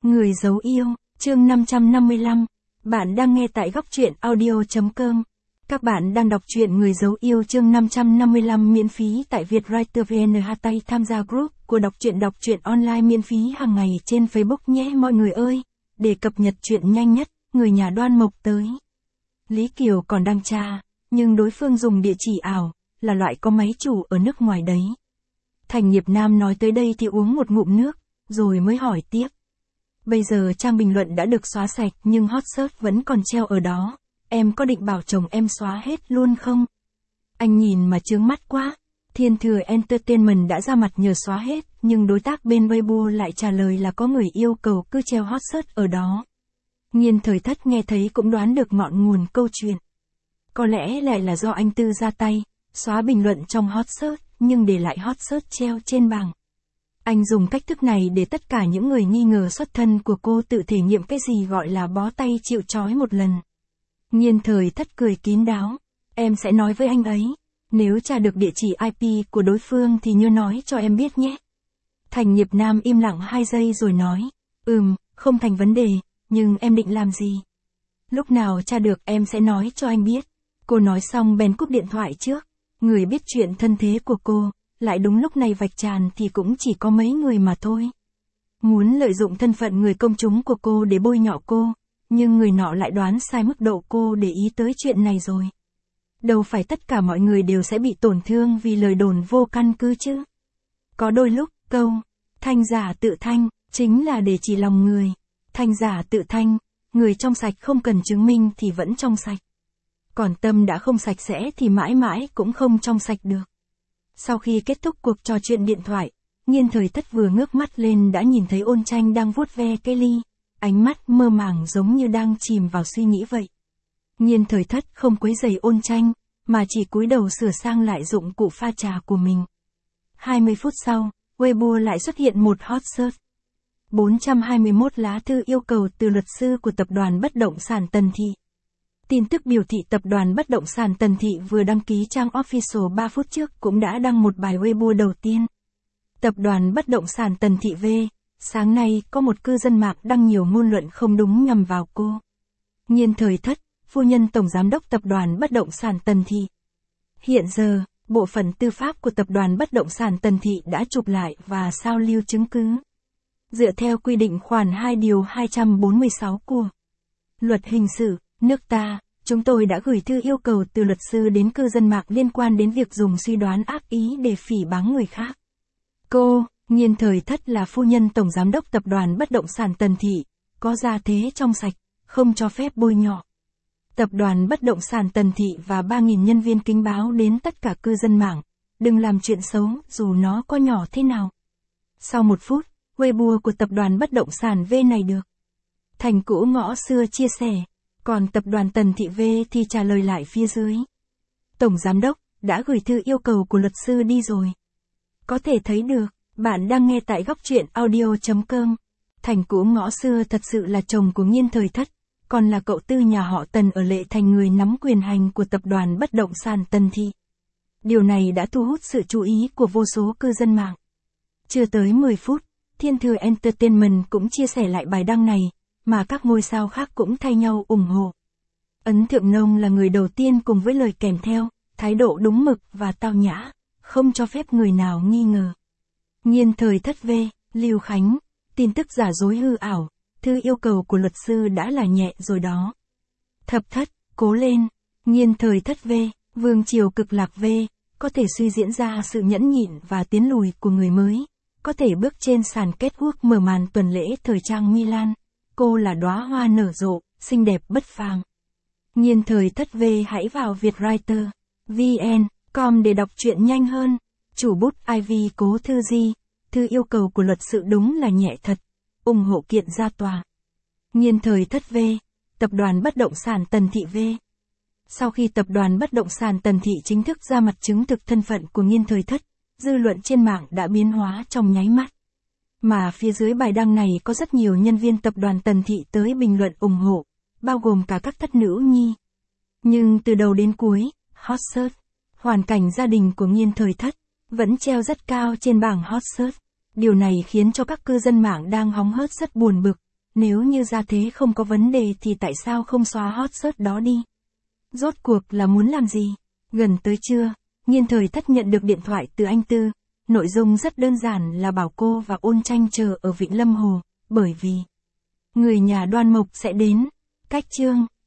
Người giấu yêu, chương 555. Bạn đang nghe tại góc truyện audio.com. Các bạn đang đọc truyện Người giấu yêu chương 555 miễn phí tại Vietwriter VN. Tham gia group của đọc truyện online miễn phí hàng ngày trên Facebook nhé mọi người ơi. Để cập nhật truyện nhanh nhất, người nhà Đoan Mộc tới. Lý Kiều còn đang tra, nhưng đối phương dùng địa chỉ ảo, là loại có máy chủ ở nước ngoài đấy. Thành Nghiệp Nam nói tới đây thì uống một ngụm nước, rồi mới hỏi tiếp. Bây giờ trang bình luận đã được xóa sạch nhưng hot search vẫn còn treo ở đó. Em có định bảo chồng em xóa hết luôn không? Anh nhìn mà chướng mắt quá. Thiên Thừa Entertainment đã ra mặt nhờ xóa hết, nhưng đối tác bên Weibo lại trả lời là có người yêu cầu cứ treo hot search ở đó. Nhiên Thời Thất nghe thấy cũng đoán được ngọn nguồn câu chuyện. Có lẽ lại là do anh Tư ra tay, xóa bình luận trong hot search, nhưng để lại hot search treo trên bảng. Anh dùng cách thức này để tất cả những người nghi ngờ xuất thân của cô tự thể nghiệm cái gì gọi là bó tay chịu trói một lần. Nhiên Thời Thất cười kín đáo. Em sẽ nói với anh ấy. Nếu tra được địa chỉ IP của đối phương thì nhớ nói cho em biết nhé. Thành Nghiệp Nam im lặng 2 giây rồi nói. Không thành vấn đề, nhưng em định làm gì? Lúc nào tra được em sẽ nói cho anh biết. Cô nói xong bèn cúp điện thoại trước. Người biết chuyện thân thế của cô, lại đúng lúc này vạch tràn thì cũng chỉ có mấy người mà thôi. Muốn lợi dụng thân phận người công chúng của cô để bôi nhọ cô, nhưng người nọ lại đoán sai mức độ cô để ý tới chuyện này rồi. Đâu phải tất cả mọi người đều sẽ bị tổn thương vì lời đồn vô căn cứ chứ. Có đôi lúc, câu, thanh giả tự thanh, chính là để chỉ lòng người. Thanh giả tự thanh, người trong sạch không cần chứng minh thì vẫn trong sạch. Còn tâm đã không sạch sẽ thì mãi mãi cũng không trong sạch được. Sau khi kết thúc cuộc trò chuyện điện thoại, Nhiên Thời Thất vừa ngước mắt lên đã nhìn thấy Ôn Tranh đang vuốt ve cái ly, ánh mắt mơ màng giống như đang chìm vào suy nghĩ vậy. Nhiên Thời Thất không quấy rầy Ôn Tranh, mà chỉ cúi đầu sửa sang lại dụng cụ pha trà của mình. 20 phút sau, Weibo lại xuất hiện một hot search. 421 lá thư yêu cầu từ luật sư của tập đoàn bất động sản Tần Thị. Tin tức biểu thị tập đoàn bất động sản Tần Thị vừa đăng ký trang official 3 phút trước cũng đã đăng một bài Weibo đầu tiên. Tập đoàn bất động sản Tần Thị V, sáng nay có một cư dân mạng đăng nhiều ngôn luận không đúng nhằm vào cô. Nhiên Thời Thất, phu nhân tổng giám đốc tập đoàn bất động sản Tần Thị. Hiện giờ, bộ phận tư pháp của tập đoàn bất động sản Tần Thị đã chụp lại và sao lưu chứng cứ. Dựa theo quy định khoản 2 điều 246 của Luật Hình sự nước ta, chúng tôi đã gửi thư yêu cầu từ luật sư đến cư dân mạng liên quan đến việc dùng suy đoán ác ý để phỉ báng người khác. Cô, Nhiên Thời Thất là phu nhân tổng giám đốc tập đoàn bất động sản Tần Thị, có gia thế trong sạch, không cho phép bôi nhọ. Tập đoàn bất động sản Tần Thị và 3.000 nhân viên kính báo đến tất cả cư dân mạng, đừng làm chuyện xấu dù nó có nhỏ thế nào. Sau 1 phút, Weibo của tập đoàn bất động sản V này được Thành Cũ Ngõ Xưa chia sẻ. Còn tập đoàn Tần Thị V thì trả lời lại phía dưới. Tổng giám đốc, đã gửi thư yêu cầu của luật sư đi rồi. Có thể thấy được, bạn đang nghe tại góc truyện audio.com. Thành Cũ Ngõ Xưa thật sự là chồng của Nhiên Thời Thất, còn là cậu tư nhà họ Tần ở Lệ Thành người nắm quyền hành của tập đoàn bất động sản Tần Thị. Điều này đã thu hút sự chú ý của vô số cư dân mạng. Chưa tới 10 phút, Thiên Thừa Entertainment cũng chia sẻ lại bài đăng này, mà các ngôi sao khác cũng thay nhau ủng hộ. Ấn Thượng Nông là người đầu tiên cùng với lời kèm theo, thái độ đúng mực và tao nhã, không cho phép người nào nghi ngờ. Nhiên Thời Thất V, Lưu Khánh, tin tức giả dối hư ảo, thư yêu cầu của luật sư đã là nhẹ rồi đó. Thập Thất, cố lên. Nhiên Thời Thất V, Vương Triều Cực Lạc V, có thể suy diễn ra sự nhẫn nhịn và tiến lùi của người mới, có thể bước trên sàn catwalk mở màn tuần lễ thời trang Milan. Cô là đóa hoa nở rộ, xinh đẹp bất phàm. Nhiên Thời Thất V hãy vào Vietwriter VN.com để đọc truyện nhanh hơn. Chủ bút Ivy Cố Thư Di, thư yêu cầu của luật sự đúng là nhẹ thật. Ủng hộ kiện ra tòa. Nhiên Thời Thất V, tập đoàn bất động sản Tần Thị V. Sau khi tập đoàn bất động sản Tần Thị chính thức ra mặt chứng thực thân phận của Nhiên Thời Thất, dư luận trên mạng đã biến hóa trong nháy mắt. Mà phía dưới bài đăng này có rất nhiều nhân viên tập đoàn Tần Thị tới bình luận ủng hộ, bao gồm cả các thất nữ nhi. Nhưng từ đầu đến cuối, hot search, hoàn cảnh gia đình của Nhiên Thời Thất, vẫn treo rất cao trên bảng hot search. Điều này khiến cho các cư dân mạng đang hóng hớt rất buồn bực, Nếu như ra thế không có vấn đề thì tại sao không xóa hot search đó đi? Rốt cuộc là muốn làm gì? Gần tới trưa, Nhiên Thời Thất nhận được điện thoại từ anh Tư. Nội dung rất đơn giản là bảo cô và Ôn Tranh chờ ở Vịnh Lâm Hồ, bởi vì người nhà Đoan Mộc sẽ đến. Cách chương